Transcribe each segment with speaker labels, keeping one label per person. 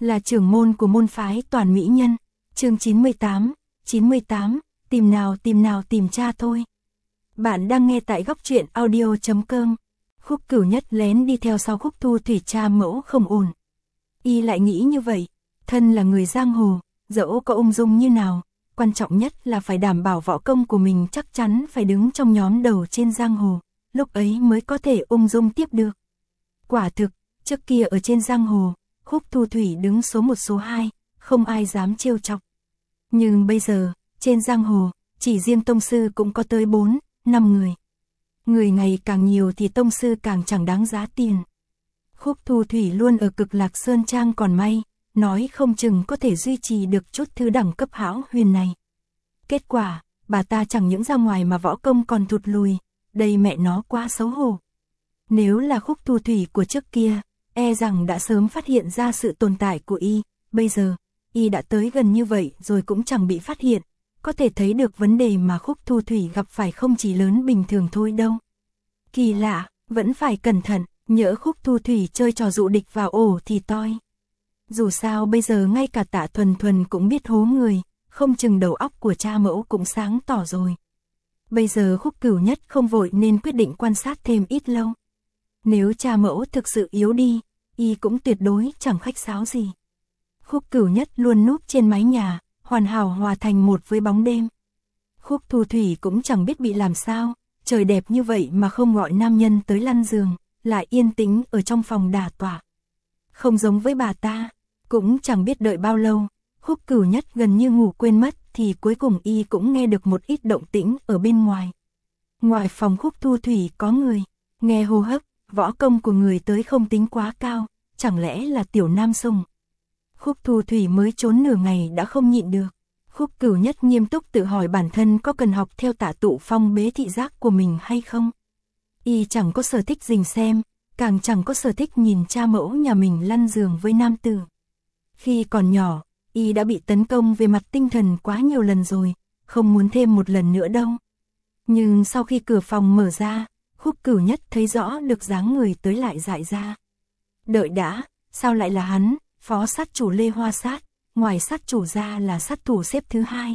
Speaker 1: là trưởng môn của môn phái Toàn Mỹ Nhân. Chương 98, tìm nào tìm cha thôi. Bạn đang nghe tại góc truyện audio.com. Khúc Cửu Nhất lén đi theo sau Khúc Thu Thủy, cha mẫu không ổn. Y lại nghĩ như vậy, thân là người giang hồ, dẫu có ung dung như nào, quan trọng nhất là phải đảm bảo võ công của mình chắc chắn phải đứng trong nhóm đầu trên giang hồ, lúc ấy mới có thể ung dung tiếp được. Quả thực, trước kia ở trên giang hồ, Khúc Thu Thủy đứng số 1 số 2, không ai dám trêu chọc. Nhưng bây giờ, trên giang hồ, chỉ riêng tông sư cũng có tới 4, 5 người. Người ngày càng nhiều thì tông sư càng chẳng đáng giá tiền. Khúc Thu Thủy luôn ở Cực Lạc Sơn Trang còn may, nói không chừng có thể duy trì được chút thứ đẳng cấp hão huyền này. Kết quả, bà ta chẳng những ra ngoài mà võ công còn thụt lùi, đây mẹ nó quá xấu hổ. Nếu là Khúc Thu Thủy của trước kia, e rằng đã sớm phát hiện ra sự tồn tại của y, bây giờ, y đã tới gần như vậy rồi cũng chẳng bị phát hiện, có thể thấy được vấn đề mà Khúc Thu Thủy gặp phải không chỉ lớn bình thường thôi đâu. Kỳ lạ, vẫn phải cẩn thận, nhỡ Khúc Thu Thủy chơi trò dụ địch vào ổ thì toi. Dù sao bây giờ ngay cả Tạ Thuần Thuần cũng biết hố người, không chừng đầu óc của cha mẫu cũng sáng tỏ rồi. Bây giờ Khúc Cửu Nhất không vội nên quyết định quan sát thêm ít lâu. Nếu cha mẫu thực sự yếu đi, y cũng tuyệt đối chẳng khách sáo gì. Khúc Cửu Nhất luôn núp trên mái nhà, hoàn hảo hòa thành một với bóng đêm. Khúc Thu Thủy cũng chẳng biết bị làm sao, trời đẹp như vậy mà không gọi nam nhân tới lăn giường, lại yên tĩnh ở trong phòng đả tọa. Không giống với bà ta, cũng chẳng biết đợi bao lâu, Khúc Cửu Nhất gần như ngủ quên mất thì cuối cùng y cũng nghe được một ít động tĩnh ở bên ngoài. Ngoài phòng Khúc Thu Thủy có người, nghe hô hấp, võ công của người tới không tính quá cao, chẳng lẽ là Tiểu Nam Sùng. Khúc Thu Thủy mới trốn nửa ngày đã không nhịn được. Khúc Cửu Nhất nghiêm túc tự hỏi bản thân có cần học theo Tạ Tụ Phong bế thị giác của mình hay không. Y chẳng có sở thích rình xem, càng chẳng có sở thích nhìn cha mẫu nhà mình lăn giường với nam tử. Khi còn nhỏ, y đã bị tấn công về mặt tinh thần quá nhiều lần rồi, không muốn thêm một lần nữa đâu. Nhưng sau khi cửa phòng mở ra, Khúc Cửu Nhất thấy rõ được dáng người tới lại dại ra. Đợi đã, sao lại là hắn, phó sát chủ Lê Hoa Sát, ngoài sát chủ ra là sát thủ xếp thứ 2.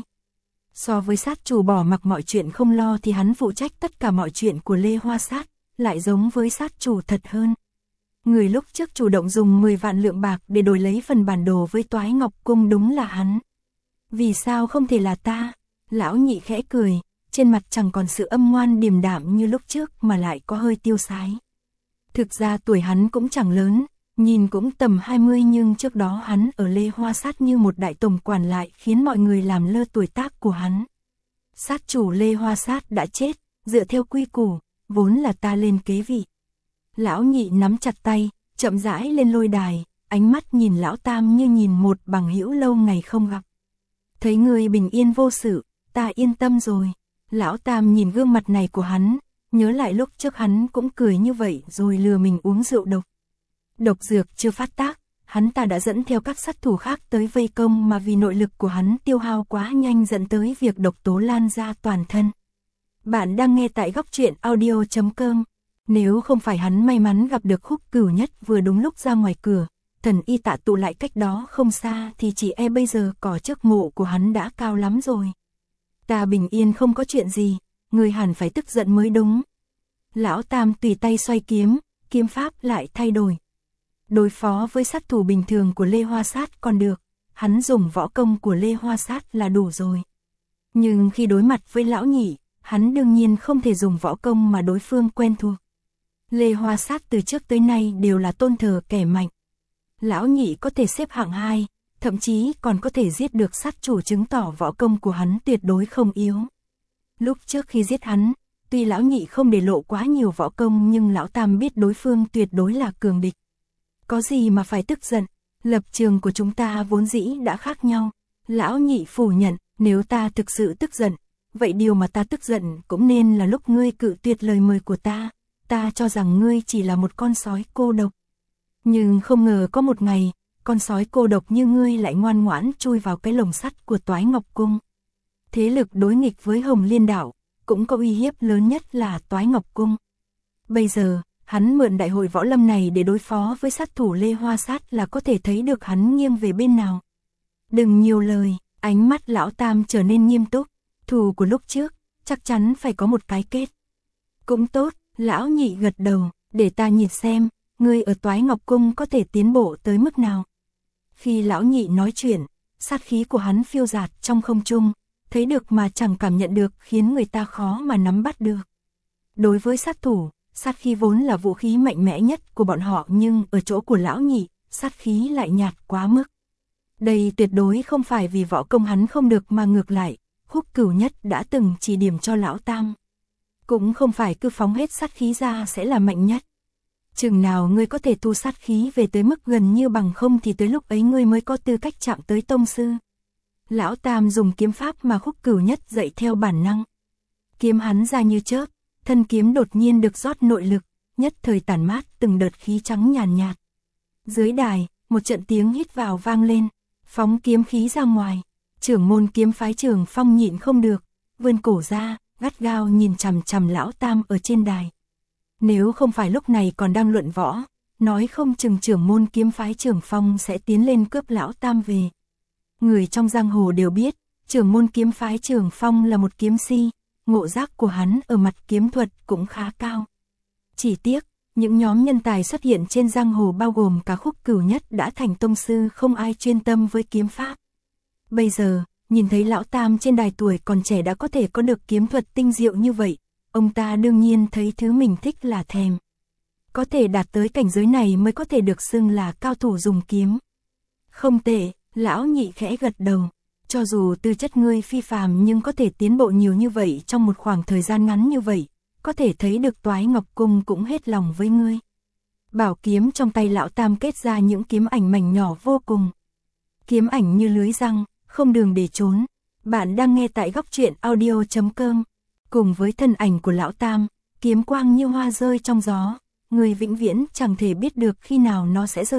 Speaker 1: So với sát chủ bỏ mặc mọi chuyện không lo thì hắn phụ trách tất cả mọi chuyện của Lê Hoa Sát, lại giống với sát chủ thật hơn. Người lúc trước chủ động dùng 10 vạn lượng bạc để đổi lấy phần bản đồ với Toái Ngọc Cung đúng là hắn. Vì sao không thể là ta? Lão Nhị khẽ cười, trên mặt chẳng còn sự âm ngoan điềm đạm như lúc trước mà lại có hơi tiêu sái. Thực ra tuổi hắn cũng chẳng lớn, nhìn cũng tầm 20 nhưng trước đó hắn ở Lê Hoa Sát như một đại tổng quản lại khiến mọi người làm lơ tuổi tác của hắn. Sát chủ Lê Hoa Sát đã chết, dựa theo quy củ, vốn là ta lên kế vị. Lão Nhị nắm chặt tay, chậm rãi lên lôi đài, ánh mắt nhìn Lão Tam như nhìn một bằng hữu lâu ngày không gặp. Thấy người bình yên vô sự, ta yên tâm rồi. Lão Tam nhìn gương mặt này của hắn, nhớ lại lúc trước hắn cũng cười như vậy rồi lừa mình uống rượu độc. Độc dược chưa phát tác, hắn ta đã dẫn theo các sát thủ khác tới vây công mà vì nội lực của hắn tiêu hao quá nhanh dẫn tới việc độc tố lan ra toàn thân. Bạn đang nghe tại góc truyện audio.com. Nếu không phải hắn may mắn gặp được Khúc Cửu Nhất vừa đúng lúc ra ngoài cửa, thần y Tạ Tụ lại cách đó không xa thì chỉ e bây giờ cỏ trước mộ của hắn đã cao lắm rồi. Ta bình yên không có chuyện gì, người hẳn phải tức giận mới đúng. Lão Tam tùy tay xoay kiếm, kiếm pháp lại thay đổi. Đối phó với sát thủ bình thường của Lê Hoa Sát còn được, hắn dùng võ công của Lê Hoa Sát là đủ rồi. Nhưng khi đối mặt với Lão Nhị, hắn đương nhiên không thể dùng võ công mà đối phương quen thuộc. Lê Hoa Sát từ trước tới nay đều là tôn thờ kẻ mạnh. Lão Nhị có thể xếp hạng 2, thậm chí còn có thể giết được sát chủ, chứng tỏ võ công của hắn tuyệt đối không yếu. Lúc trước khi giết hắn, tuy Lão Nhị không để lộ quá nhiều võ công nhưng Lão Tam biết đối phương tuyệt đối là cường địch. Có gì mà phải tức giận, lập trường của chúng ta vốn dĩ đã khác nhau. Lão Nhị phủ nhận, nếu ta thực sự tức giận, vậy điều mà ta tức giận cũng nên là lúc ngươi cự tuyệt lời mời của ta. Ta cho rằng ngươi chỉ là một con sói cô độc. Nhưng không ngờ có một ngày, con sói cô độc như ngươi lại ngoan ngoãn chui vào cái lồng sắt của Toái Ngọc Cung. Thế lực đối nghịch với Hồng Liên Đạo, cũng có uy hiếp lớn nhất là Toái Ngọc Cung. Bây giờ, Hắn mượn đại hội võ lâm này để đối phó với sát thủ Lê Hoa Sát là có thể thấy được hắn nghiêng về bên nào. Đừng nhiều lời, ánh mắt lão Tam trở nên nghiêm túc, thù của lúc trước, chắc chắn phải có một cái kết. Cũng tốt, lão Nhị gật đầu, để ta nhìn xem, ngươi ở Toái Ngọc Cung có thể tiến bộ tới mức nào. Khi lão Nhị nói chuyện, sát khí của hắn phiêu dạt trong không trung, thấy được mà chẳng cảm nhận được khiến người ta khó mà nắm bắt được. Đối với sát thủ, sát khí vốn là vũ khí mạnh mẽ nhất của bọn họ, nhưng ở chỗ của lão Nhị, sát khí lại nhạt quá mức. Đây tuyệt đối không phải vì võ công hắn không được mà ngược lại, Khúc Cửu Nhất đã từng chỉ điểm cho lão Tam. Cũng không phải cứ phóng hết sát khí ra sẽ là mạnh nhất. Chừng nào ngươi có thể tu sát khí về tới mức gần như bằng không thì tới lúc ấy ngươi mới có tư cách chạm tới tông sư. Lão Tam dùng kiếm pháp mà Khúc Cửu Nhất dạy theo bản năng. Kiếm hắn ra như chớp, thân kiếm đột nhiên được rót nội lực, nhất thời tản mát từng đợt khí trắng nhàn nhạt. Dưới đài, một trận tiếng hít vào vang lên, phóng kiếm khí ra ngoài. Trưởng môn kiếm phái Trường Phong nhịn không được, vươn cổ ra, gắt gao nhìn chằm chằm lão Tam ở trên đài. Nếu không phải lúc này còn đang luận võ, nói không chừng trưởng môn kiếm phái Trường Phong sẽ tiến lên cướp lão Tam về. Người trong giang hồ đều biết, trưởng môn kiếm phái Trường Phong là một kiếm si, ngộ giác của hắn ở mặt kiếm thuật cũng khá cao. Chỉ tiếc, những nhóm nhân tài xuất hiện trên giang hồ bao gồm cả Khúc Cửu Nhất đã thành tông sư, không ai chuyên tâm với kiếm pháp. Bây giờ, nhìn thấy lão Tam trên đài tuổi còn trẻ đã có thể có được kiếm thuật tinh diệu như vậy, ông ta đương nhiên thấy thứ mình thích là thèm. Có thể đạt tới cảnh giới này mới có thể được xưng là cao thủ dùng kiếm. Không tệ, lão Nhị khẽ gật đầu. Cho dù tư chất ngươi phi phàm nhưng có thể tiến bộ nhiều như vậy trong một khoảng thời gian ngắn như vậy, có thể thấy được Toái Ngọc Cung cũng hết lòng với ngươi. Bảo kiếm trong tay lão Tam kết ra những kiếm ảnh mảnh nhỏ vô cùng. Kiếm ảnh như lưới răng, không đường để trốn. Bạn đang nghe tại Góc Truyện Audio.com. Cùng với thân ảnh của lão Tam, kiếm quang như hoa rơi trong gió, người vĩnh viễn chẳng thể biết được khi nào nó sẽ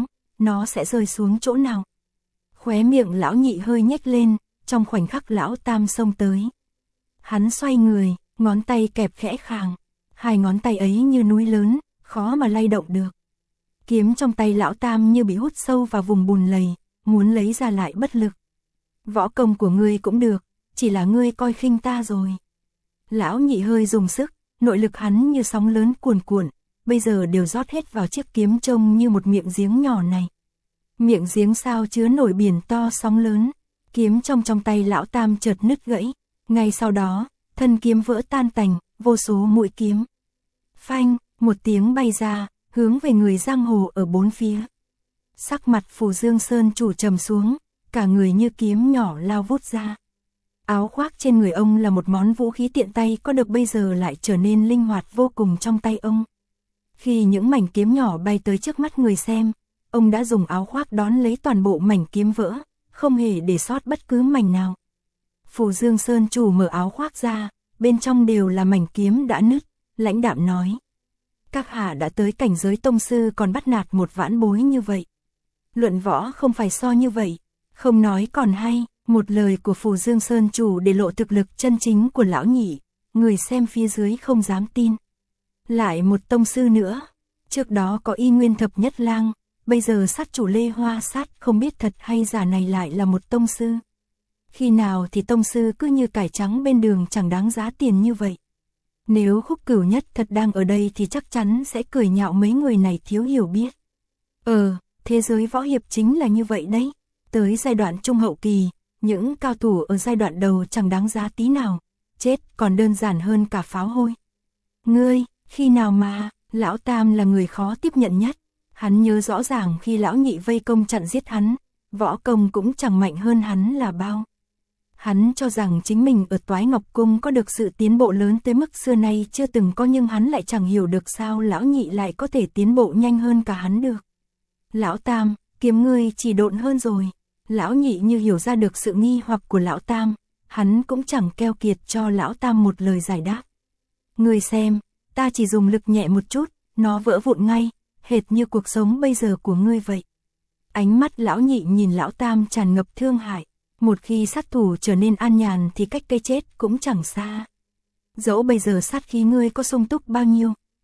Speaker 1: rơi xuống chỗ nào. Khóe miệng lão Nhị hơi nhếch lên, trong khoảnh khắc lão Tam xông tới. Hắn xoay người, ngón tay kẹp khẽ khàng, hai ngón tay ấy như núi lớn, khó mà lay động được. Kiếm trong tay lão Tam như bị hút sâu vào vùng bùn lầy, muốn lấy ra lại bất lực. Võ công của ngươi cũng được, chỉ là ngươi coi khinh ta rồi. Lão Nhị hơi dùng sức, nội lực hắn như sóng lớn cuồn cuộn, bây giờ đều rót hết vào chiếc kiếm trông như một miệng giếng nhỏ này. Miệng giếng sao chứa nổi biển to sóng lớn, kiếm trong tay lão Tam chợt nứt gãy, ngay sau đó, thân kiếm vỡ tan tành, vô số mũi kiếm. Phanh, một tiếng bay ra, hướng về người giang hồ ở bốn phía. Sắc mặt Phù Dương Sơn chủ trầm xuống, cả người như kiếm nhỏ lao vút ra. Áo khoác trên người ông là một món vũ khí tiện tay có được bây giờ lại trở nên linh hoạt vô cùng trong tay ông. Khi những mảnh kiếm nhỏ bay tới trước mắt người xem, ông đã dùng áo khoác đón lấy toàn bộ mảnh kiếm vỡ, không hề để sót bất cứ mảnh nào. Phù Dương Sơn chủ mở áo khoác ra, bên trong đều là mảnh kiếm đã nứt, lãnh đạm nói. Các hạ đã tới cảnh giới tông sư còn bắt nạt một vãn bối như vậy. Luận võ không phải so như vậy, không nói còn hay. Một lời của Phù Dương Sơn chủ để lộ thực lực chân chính của lão Nhị, người xem phía dưới không dám tin. Lại một tông sư nữa, trước đó có Y Nguyên Thập Nhất Lang, bây giờ sát chủ Lê Hoa Sát không biết thật hay giả này lại là một tông sư. Khi nào thì tông sư cứ như cải trắng bên đường chẳng đáng giá tiền như vậy. Nếu Khúc Cửu Nhất thật đang ở đây thì chắc chắn sẽ cười nhạo mấy người này thiếu hiểu biết. Thế giới võ hiệp chính là như vậy đấy, tới giai đoạn trung hậu kỳ. Những cao thủ ở giai đoạn đầu chẳng đáng giá tí nào, chết còn đơn giản hơn cả pháo hôi. Ngươi, khi nào mà, lão Tam là người khó tiếp nhận nhất, hắn nhớ rõ ràng khi lão Nhị vây công chặn giết hắn, võ công cũng chẳng mạnh hơn hắn là bao. Hắn cho rằng chính mình ở Toái Ngọc Cung có được sự tiến bộ lớn tới mức xưa nay chưa từng có, nhưng hắn lại chẳng hiểu được sao lão Nhị lại có thể tiến bộ nhanh hơn cả hắn được. Lão Tam, kiếm ngươi chỉ độn hơn rồi. Lão Nhị như hiểu ra được sự nghi hoặc của lão Tam, hắn cũng chẳng keo kiệt cho lão Tam một lời giải đáp. Ngươi xem, ta chỉ dùng lực nhẹ một chút, nó vỡ vụn ngay, hệt như cuộc sống bây giờ của ngươi vậy. Ánh mắt lão Nhị nhìn lão Tam tràn ngập thương hại, một khi sát thủ trở nên an nhàn thì cách cái chết cũng chẳng xa. Dẫu bây giờ sát khí ngươi có sung túc bao nhiêu,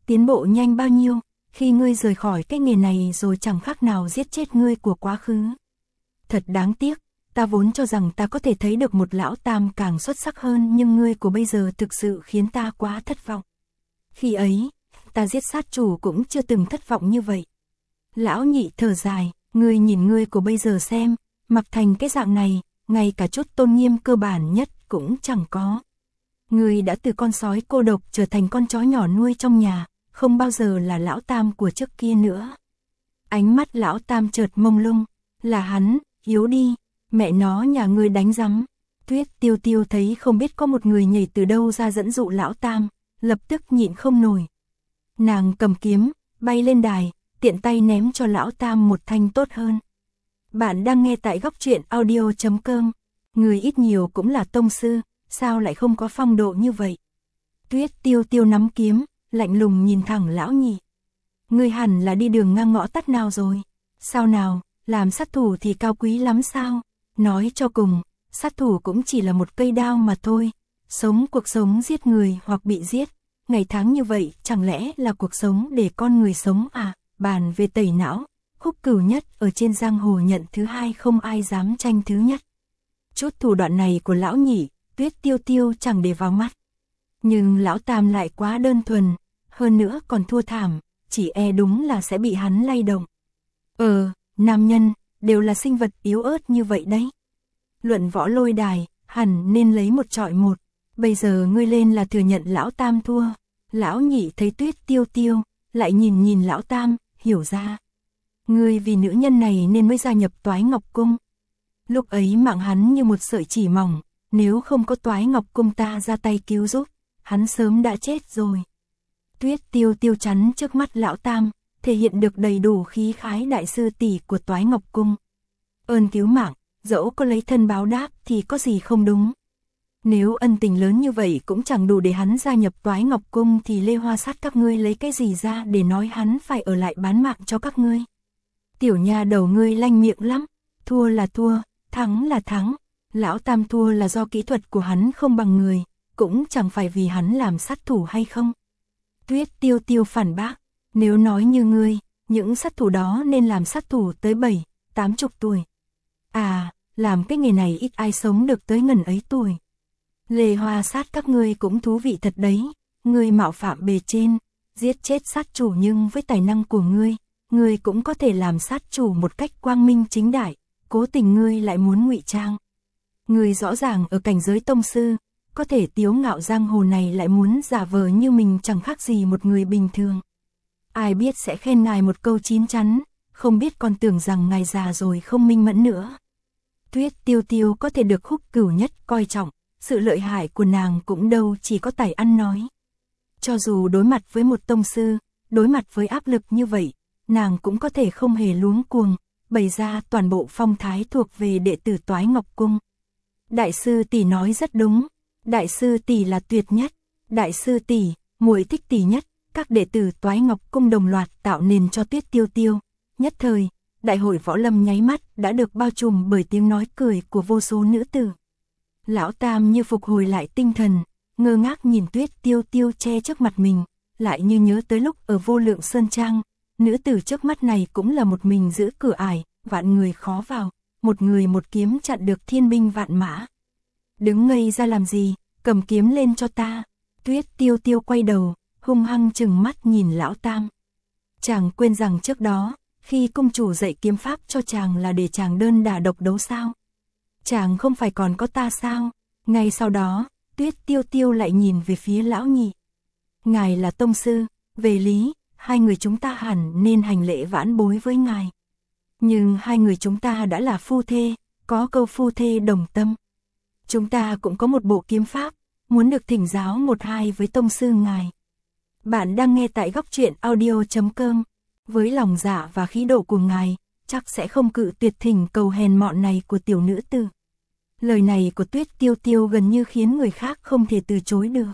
Speaker 1: tiến bộ nhanh bao nhiêu, khi ngươi rời khỏi cái nghề này rồi chẳng khác nào giết chết ngươi của quá khứ. Thật đáng tiếc, ta vốn cho rằng ta có thể thấy được một lão tam càng xuất sắc hơn, nhưng ngươi của bây giờ thực sự khiến ta quá thất vọng. Khi ấy, ta giết sát chủ cũng chưa từng thất vọng như vậy. Lão Nhị thở dài, ngươi nhìn ngươi của bây giờ xem, mặc thành cái dạng này, ngay cả chút tôn nghiêm cơ bản nhất cũng chẳng có. Ngươi đã từ con sói cô độc trở thành con chó nhỏ nuôi trong nhà, không bao giờ là lão tam của trước kia nữa. Ánh mắt lão tam chợt mông lung, là hắn, yếu đi, mẹ nó nhà ngươi đánh rắm. Tuyết Tiêu Tiêu thấy không biết có một người nhảy từ đâu ra dẫn dụ lão tam, lập tức nhịn không nổi. Nàng cầm kiếm, bay lên đài, tiện tay ném cho lão tam một thanh tốt hơn. Bạn đang nghe tại góc truyện audio.com, người ít nhiều cũng là tông sư, sao lại không có phong độ như vậy. Tuyết Tiêu Tiêu nắm kiếm, lạnh lùng nhìn thẳng lão Nhị. Ngươi hẳn là đi đường ngang ngõ tắt nào rồi, sao nào, làm sát thủ thì cao quý lắm sao, nói cho cùng, sát thủ cũng chỉ là một cây đao mà thôi, sống cuộc sống giết người hoặc bị giết, ngày tháng như vậy chẳng lẽ là cuộc sống để con người sống à. Bàn về tẩy não, Khúc Cửu Nhất ở trên giang hồ nhận thứ hai, không ai dám tranh thứ nhất. Chút thủ đoạn này của lão Nhị, Tuyết Tiêu Tiêu chẳng để vào mắt. Nhưng lão tam lại quá đơn thuần, hơn nữa còn thua thảm, chỉ e đúng là sẽ bị hắn lay động. Nam nhân, đều là sinh vật yếu ớt như vậy đấy. Luận võ lôi đài, hẳn nên lấy một chọi một, bây giờ ngươi lên là thừa nhận lão tam thua. Lão Nhị thấy Tuyết Tiêu Tiêu, lại nhìn lão tam, hiểu ra. Ngươi vì nữ nhân này nên mới gia nhập Toái Ngọc Cung. Lúc ấy mạng hắn như một sợi chỉ mỏng, nếu không có Toái Ngọc Cung ta ra tay cứu giúp, hắn sớm đã chết rồi. Tuyết Tiêu Tiêu chắn trước mắt lão tam, thể hiện được đầy đủ khí khái đại sư tỷ của Toái Ngọc Cung. Ơn cứu mạng, dẫu có lấy thân báo đáp thì có gì không đúng. Nếu ân tình lớn như vậy cũng chẳng đủ để hắn gia nhập Toái Ngọc Cung thì Lê Hoa Sát các ngươi lấy cái gì ra để nói hắn phải ở lại bán mạng cho các ngươi. Tiểu nha đầu ngươi lanh miệng lắm, thua là thua, thắng là thắng. Lão tam thua là do kỹ thuật của hắn không bằng người, cũng chẳng phải vì hắn làm sát thủ hay không. Tuyết Tiêu Tiêu phản bác, nếu nói như ngươi, những sát thủ đó nên làm sát thủ tới 7-80 tuổi. À, làm cái nghề này ít ai sống được tới ngần ấy tuổi. Lê Hoa Sát các ngươi cũng thú vị thật đấy, ngươi mạo phạm bề trên, giết chết sát chủ, nhưng với tài năng của ngươi cũng có thể làm sát chủ một cách quang minh chính đại, cố tình ngươi lại muốn ngụy trang. Ngươi rõ ràng ở cảnh giới tông sư, có thể tiếu ngạo giang hồ này lại muốn giả vờ như mình chẳng khác gì một người bình thường. Ai biết sẽ khen ngài một câu chín chắn, không biết còn tưởng rằng ngài già rồi không minh mẫn nữa. Tuyết Tiêu Tiêu có thể được Khúc Cửu Nhất coi trọng, sự lợi hại của nàng cũng đâu chỉ có tài ăn nói. Cho dù đối mặt với một tông sư, đối mặt với áp lực như vậy, nàng cũng có thể không hề luống cuồng, bày ra toàn bộ phong thái thuộc về đệ tử Toái Ngọc Cung. Đại sư tỷ nói rất đúng, đại sư tỷ là tuyệt nhất, đại sư tỷ, muội thích tỷ nhất. Các đệ tử Toái Ngọc Cung đồng loạt tạo nền cho Tuyết Tiêu Tiêu. Nhất thời, đại hội võ lâm nháy mắt đã được bao trùm bởi tiếng nói cười của vô số nữ tử. Lão tam như phục hồi lại tinh thần, ngơ ngác nhìn Tuyết Tiêu Tiêu che trước mặt mình, lại như nhớ tới lúc ở Vô Lượng Sơn Trang, nữ tử trước mắt này cũng là một mình giữ cửa ải, vạn người khó vào, một người một kiếm chặn được thiên binh vạn mã. Đứng ngây ra làm gì, cầm kiếm lên cho ta. Tuyết Tiêu Tiêu quay đầu, hung hăng chừng mắt nhìn lão tam. Chàng quên rằng trước đó, khi cung chủ dạy kiếm pháp cho chàng là để chàng đơn đả độc đấu sao? Chàng không phải còn có ta sao? Ngay sau đó, Tuyết Tiêu Tiêu lại nhìn về phía lão Nhị. Ngài là tông sư, về lý, hai người chúng ta hẳn nên hành lễ vãn bối với ngài. Nhưng hai người chúng ta đã là phu thê, có câu phu thê đồng tâm. Chúng ta cũng có một bộ kiếm pháp, muốn được thỉnh giáo một hai với tông sư ngài. Bạn đang nghe tại góc truyện audio.com. Với lòng dạ và khí độ của ngài, chắc sẽ không cự tuyệt thỉnh cầu hèn mọn này của tiểu nữ tử. Lời này của Tuyết Tiêu Tiêu gần như khiến người khác không thể từ chối được.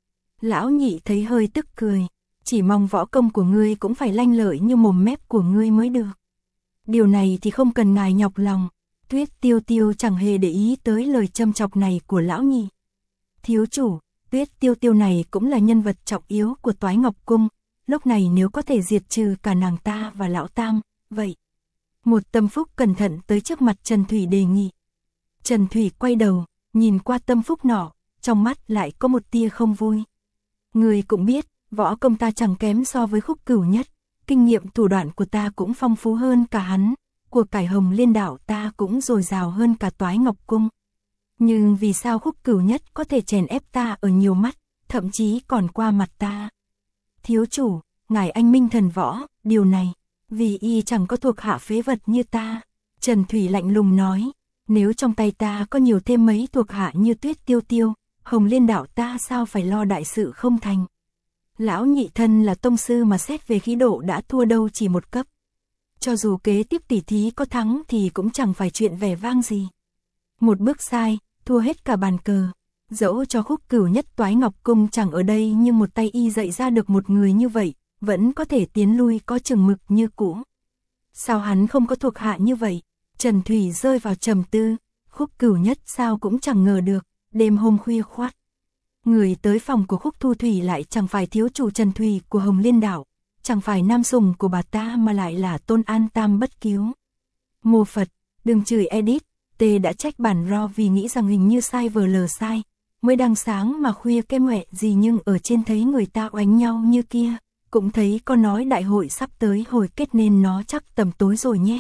Speaker 1: Lão Nhị thấy hơi tức cười, chỉ mong võ công của ngươi cũng phải lanh lợi như mồm mép của ngươi mới được. Điều này thì không cần ngài nhọc lòng. Tuyết Tiêu Tiêu chẳng hề để ý tới lời châm chọc này của lão Nhị. Thiếu chủ, Tuyết Tiêu Tiêu này cũng là nhân vật trọng yếu của Toái Ngọc Cung, lúc này nếu có thể diệt trừ cả nàng ta và lão Tam, vậy. Một Tâm Phúc cẩn thận tới trước mặt Trần Thủy đề nghị. Trần Thủy quay đầu, nhìn qua Tâm Phúc nọ, trong mắt lại có một tia không vui. Người cũng biết, võ công ta chẳng kém so với Khúc Cửu Nhất, kinh nghiệm thủ đoạn của ta cũng phong phú hơn cả hắn, của cải Hồng Liên Đạo ta cũng dồi dào hơn cả Toái Ngọc Cung. Nhưng vì sao Khúc Cửu Nhất có thể chèn ép ta ở nhiều mắt, thậm chí còn qua mặt ta? Thiếu chủ, ngài anh minh thần võ, điều này, vì y chẳng có thuộc hạ phế vật như ta. Trần Thủy lạnh lùng nói, nếu trong tay ta có nhiều thêm mấy thuộc hạ như Tuyết Tiêu Tiêu, Hồng Liên Đạo ta sao phải lo đại sự không thành. Lão nhị thân là tông sư mà xét về khí độ đã thua đâu chỉ một cấp. Cho dù kế tiếp tỉ thí có thắng thì cũng chẳng phải chuyện vẻ vang gì. Một bước sai, thua hết cả bàn cờ. Dẫu cho Khúc Cửu Nhất Toái Ngọc Cung chẳng ở đây nhưng một tay y dạy ra được một người như vậy, vẫn có thể tiến lui có chừng mực như cũ. Sao hắn không có thuộc hạ như vậy? Trần Thủy rơi vào trầm tư, Khúc Cửu Nhất sao cũng chẳng ngờ được, đêm hôm khuya khoắt. Người tới phòng của Khúc Thu Thủy lại chẳng phải thiếu chủ Trần Thủy của Hồng Liên Đạo, chẳng phải nam sủng của bà ta mà lại là Tôn An Tam bất cứu. Mô Phật, đừng chửi edit, Tê đã trách bản ro vì nghĩ rằng hình như sai vờ lờ sai, mới đang sáng mà khuya cái mẹ gì nhưng ở trên thấy người ta oánh nhau như kia, cũng thấy có nói đại hội sắp tới hồi kết nên nó chắc tầm tối rồi nhé.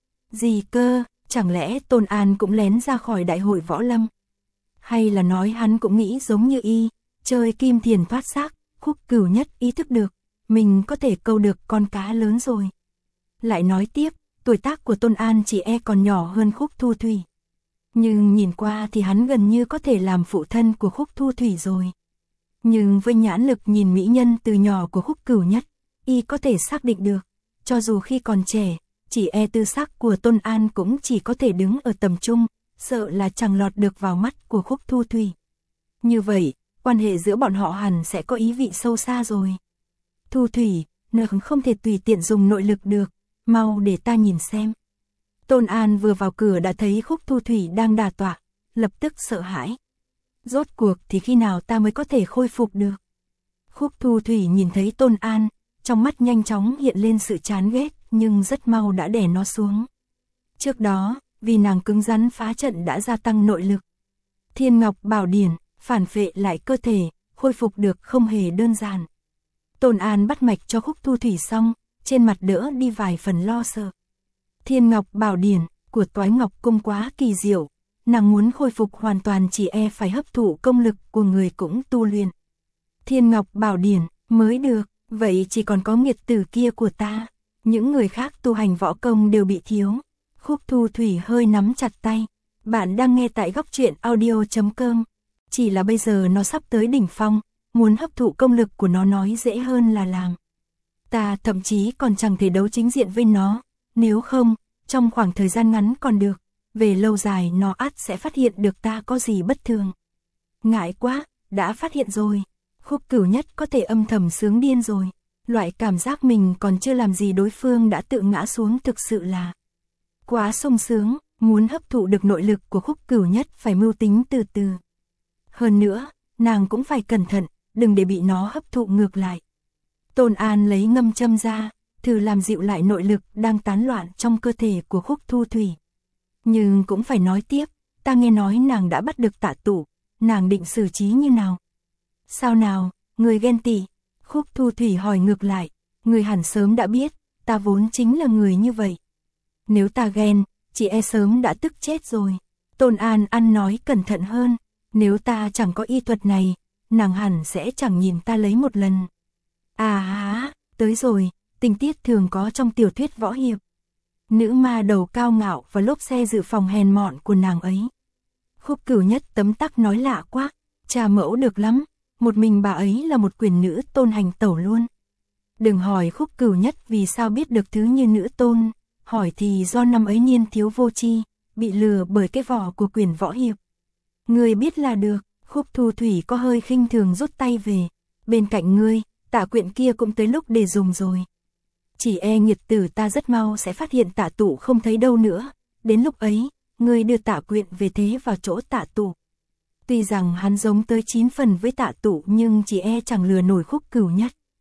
Speaker 1: Gì cơ, chẳng lẽ Tôn An cũng lén ra khỏi đại hội võ lâm? Hay là nói hắn cũng nghĩ giống như y, chơi kim thiền thoát xác, Khúc Cửu Nhất ý thức được, mình có thể câu được con cá lớn rồi. Lại nói tiếp, tuổi tác của Tôn An chỉ còn nhỏ hơn Khúc Thu Thủy. Nhưng nhìn qua thì hắn gần như có thể làm phụ thân của Khúc Thu Thủy rồi. Nhưng với nhãn lực nhìn mỹ nhân từ nhỏ của Khúc Cửu Nhất, y có thể xác định được, cho dù khi còn trẻ, chỉ tư sắc của Tôn An cũng chỉ có thể đứng ở tầm trung, sợ là chẳng lọt được vào mắt của Khúc Thu Thủy. Như vậy, quan hệ giữa bọn họ hẳn sẽ có ý vị sâu xa rồi. Thu Thủy, nợ không thể tùy tiện dùng nội lực được, mau để ta nhìn xem. Tôn An vừa vào cửa đã thấy Khúc Thu Thủy đang đả tọa, lập tức sợ hãi. Rốt cuộc thì khi nào ta mới có thể khôi phục được? Khúc Thu Thủy nhìn thấy Tôn An, trong mắt nhanh chóng hiện lên sự chán ghét nhưng rất mau đã đè nó xuống. Trước đó, vì nàng cứng rắn phá trận đã gia tăng nội lực. Thiên Ngọc Bảo Điển, phản phệ lại cơ thể, khôi phục được không hề đơn giản. Tôn An bắt mạch cho Khúc Thu Thủy xong, trên mặt đỡ đi vài phần lo sợ. Thiên Ngọc Bảo Điển của Toái Ngọc Cung quá kỳ diệu, nàng muốn khôi phục hoàn toàn chỉ phải hấp thụ công lực của người cũng tu luyện. Thiên Ngọc Bảo Điển mới được, vậy chỉ còn có nghiệt tử kia của ta, những người khác tu hành võ công đều bị thiếu. Khúc Thu Thủy hơi nắm chặt tay. Bạn đang nghe tại góc truyện audio.com. Chỉ là bây giờ nó sắp tới đỉnh phong, muốn hấp thụ công lực của nó nói dễ hơn là làm. Ta thậm chí còn chẳng thể đấu chính diện với nó, nếu không, trong khoảng thời gian ngắn còn được, về lâu dài nó ắt sẽ phát hiện được ta có gì bất thường. Ngại quá, đã phát hiện rồi. Khúc Cửu Nhất có thể âm thầm sướng điên rồi. Loại cảm giác mình còn chưa làm gì đối phương đã tự ngã xuống thực sự là quá sung sướng, muốn hấp thụ được nội lực của Khúc Cửu Nhất phải mưu tính từ từ. Hơn nữa, nàng cũng phải cẩn thận, đừng để bị nó hấp thụ ngược lại. Tôn An lấy ngâm châm ra, thử làm dịu lại nội lực đang tán loạn trong cơ thể của Khúc Thu Thủy. Nhưng cũng phải nói tiếp, ta nghe nói nàng đã bắt được Tạ Tụ, nàng định xử trí như nào? Sao nào, người ghen tị? Khúc Thu Thủy hỏi ngược lại, người hẳn sớm đã biết, ta vốn chính là người như vậy. Nếu ta ghen, chị sớm đã tức chết rồi. Tôn An ăn nói cẩn thận hơn, nếu ta chẳng có y thuật này, nàng hẳn sẽ chẳng nhìn ta lấy một lần. À há, tới rồi, tình tiết thường có trong tiểu thuyết võ hiệp. Nữ ma đầu cao ngạo và lốp xe dự phòng hèn mọn của nàng ấy. Khúc Cửu Nhất tấm tắc nói lạ quá, cha mẫu được lắm, một mình bà ấy là một quyền nữ tôn hành tẩu luôn. Đừng hỏi Khúc Cửu Nhất vì sao biết được thứ như nữ tôn, hỏi thì do năm ấy niên thiếu vô tri, bị lừa bởi cái vỏ của quyền võ hiệp. Ngươi biết là được. Khúc Thu Thủy có hơi khinh thường rút tay về. Bên cạnh ngươi, Tạ Quyện kia cũng tới lúc để dùng rồi. Chỉ nghiệt tử ta rất mau sẽ phát hiện Tạ Tụ không thấy đâu nữa. Đến lúc ấy, ngươi đưa Tạ Quyện về thế vào chỗ Tạ Tụ. Tuy rằng hắn giống tới 9 phần với Tạ Tụ nhưng chỉ chẳng lừa nổi Khúc Cửu Nhất.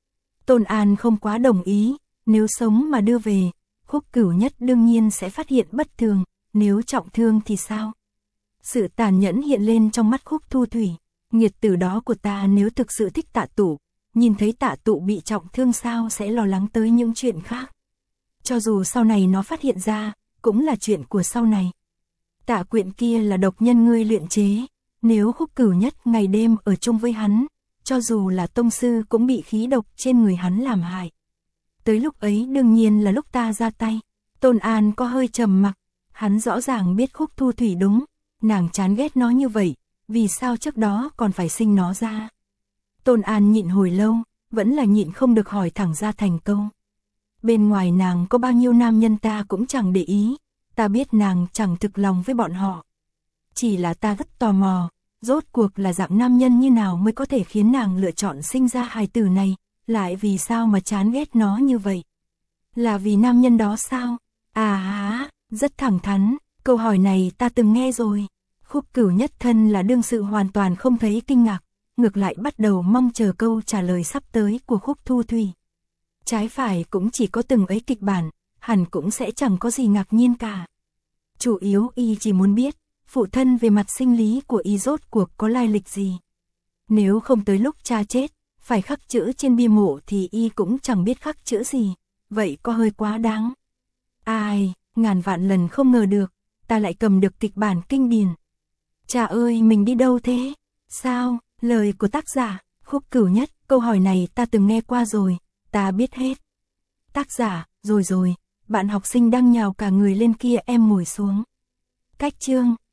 Speaker 1: Tôn An không quá đồng ý, nếu sống mà đưa về, Khúc Cửu Nhất đương nhiên sẽ phát hiện bất thường, nếu trọng thương thì sao? Sự tàn nhẫn hiện lên trong mắt Khúc Thu Thủy, nghiệt tử đó của ta nếu thực sự thích Tạ Tụ, nhìn thấy Tạ Tụ bị trọng thương sao sẽ lo lắng tới những chuyện khác. Cho dù sau này nó phát hiện ra, cũng là chuyện của sau này. Tạ Quyện kia là độc nhân ngươi luyện chế, nếu Khúc Cửu Nhất ngày đêm ở chung với hắn, cho dù là tông sư cũng bị khí độc trên người hắn làm hại. Tới lúc ấy đương nhiên là lúc ta ra tay. Tôn An có hơi trầm mặc, hắn rõ ràng biết Khúc Thu Thủy đúng, nàng chán ghét nó như vậy, vì sao trước đó còn phải sinh nó ra. Tôn An nhịn hồi lâu, vẫn là nhịn không được hỏi thẳng ra thành câu. Bên ngoài nàng có bao nhiêu nam nhân ta cũng chẳng để ý, ta biết nàng chẳng thực lòng với bọn họ. Chỉ là ta rất tò mò, rốt cuộc là dạng nam nhân như nào mới có thể khiến nàng lựa chọn sinh ra hài tử này, lại vì sao mà chán ghét nó như vậy? Là vì nam nhân đó sao? À há, rất thẳng thắn, câu hỏi này ta từng nghe rồi. Khúc Cửu Nhất thân là đương sự hoàn toàn không thấy kinh ngạc, ngược lại bắt đầu mong chờ câu trả lời sắp tới của Khúc Thu Thủy. Trái phải cũng chỉ có từng ấy kịch bản, hẳn cũng sẽ chẳng có gì ngạc nhiên cả. Chủ yếu y chỉ muốn biết, phụ thân về mặt sinh lý của y rốt cuộc có lai lịch gì. Nếu không tới lúc cha chết, phải khắc chữ trên bia mộ thì y cũng chẳng biết khắc chữ gì, vậy có hơi quá đáng. Ai, ngàn vạn lần không ngờ được, ta lại cầm được kịch bản kinh điển. Cha ơi, mình đi đâu thế? Sao? Lời của tác giả, Khúc Cửu Nhất, câu hỏi này ta từng nghe qua rồi, ta biết hết. Tác giả, rồi, bạn học sinh đang nhào cả người lên kia, em ngồi xuống. Cách chương